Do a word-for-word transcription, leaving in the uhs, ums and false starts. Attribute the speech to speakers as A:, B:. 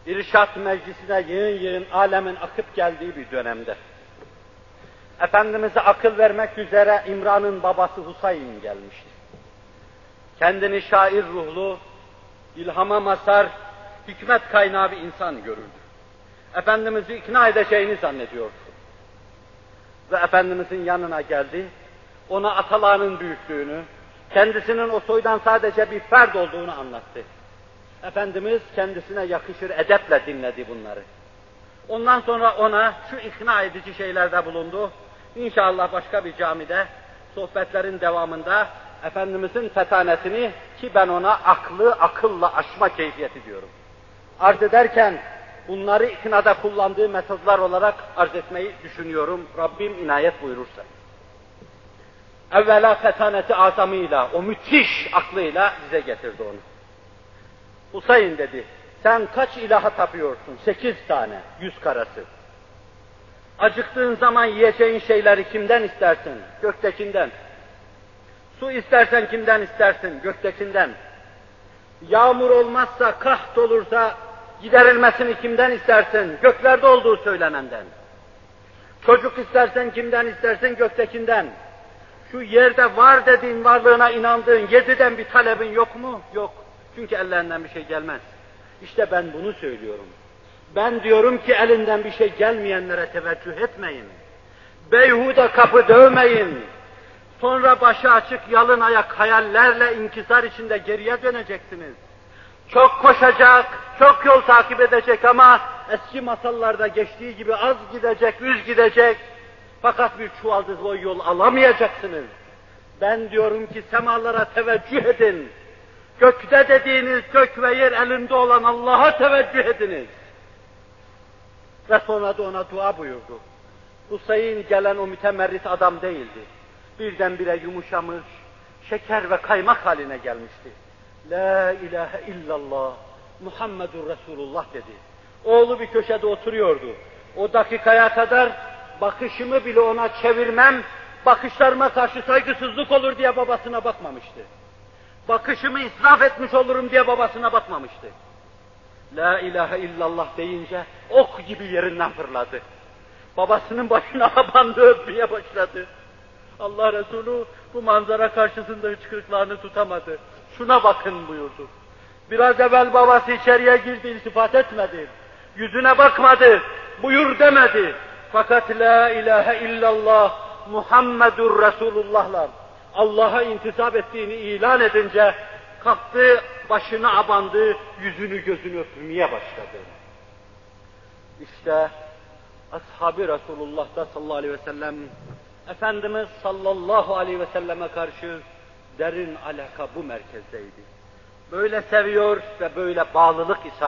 A: İrşad Meclisi'ne yığın yığın alemin akıp geldiği bir dönemde. Efendimiz'e akıl vermek üzere İmran'ın babası Husayn gelmişti. Kendini şair ruhlu, ilhama mazhar, hikmet kaynağı bir insan görürdü. Efendimiz'i ikna edeceğini zannediyordu. Ve Efendimiz'in yanına geldi, ona atalarının büyüklüğünü, kendisinin o soydan sadece bir ferd olduğunu anlattı. Efendimiz kendisine yakışır edeple dinledi bunları. Ondan sonra ona şu ikna edici şeylerde bulundu. İnşallah başka bir camide, sohbetlerin devamında Efendimiz'in fetanetini, ki ben ona aklı akılla aşma keyfiyeti diyorum, arz ederken bunları iknada kullandığı metodlar olarak arz etmeyi düşünüyorum. Rabbim inayet buyurursa. Evvela fetaneti azamıyla, o müthiş aklıyla bize getirdi onu. Husayn dedi, sen kaç ilaha tapıyorsun? Sekiz tane, yüz karası. Acıktığın zaman yiyeceğin şeyleri kimden istersin? Göktekinden. Su istersen kimden istersin? Göktekinden. Yağmur olmazsa, kaht olursa giderilmesini kimden istersin? Göklerde olduğu söylenenden. Çocuk istersen kimden istersin? Göktekinden. Şu yerde var dediğin, varlığına inandığın yediden bir talebin yok mu? Yok. Çünkü ellerinden bir şey gelmez. İşte ben bunu söylüyorum. Ben diyorum ki elinden bir şey gelmeyenlere teveccüh etmeyin. Beyhude kapı dövmeyin. Sonra başı açık yalın ayak hayallerle inkisar içinde geriye döneceksiniz. Çok koşacak, çok yol takip edecek ama eski masallarda geçtiği gibi az gidecek, yüz gidecek. Fakat bir çuvaldız boy yol alamayacaksınız. Ben diyorum ki semalara teveccüh edin. Gökte dediğiniz gök ve yer elinde olan Allah'a teveccüh ediniz. Ve sonra da ona dua buyurdu. Husayn gelen o mütemerrit adam değildi. Birdenbire yumuşamış, şeker ve kaymak haline gelmişti. La ilahe illallah, Muhammedur Resulullah dedi. Oğlu bir köşede oturuyordu. O dakikaya kadar bakışımı bile ona çevirmem, bakışlarıma karşı saygısızlık olur diye babasına bakmamıştı. Bakışımı israf etmiş olurum diye babasına bakmamıştı. La ilahe illallah deyince ok gibi yerinden fırladı. Babasının başına abandı, öpmeye başladı. Allah Resulü bu manzara karşısında hıçkırıklarını tutamadı. Şuna bakın buyurdu. Biraz evvel babası içeriye girdi, iltifat etmedi. Yüzüne bakmadı, buyur demedi. Fakat la ilahe illallah Muhammedur Resulullah'la Allah'a intisap ettiğini ilan edince kalktı, başına abandı, yüzünü gözünü öpmeye başladı. İşte ashab-ı Resulullah'ta sallallahu aleyhi ve sellem Efendimiz sallallahu aleyhi ve selleme karşı derin alaka bu merkezdeydi. Böyle seviyor ve böyle bağlılık isabet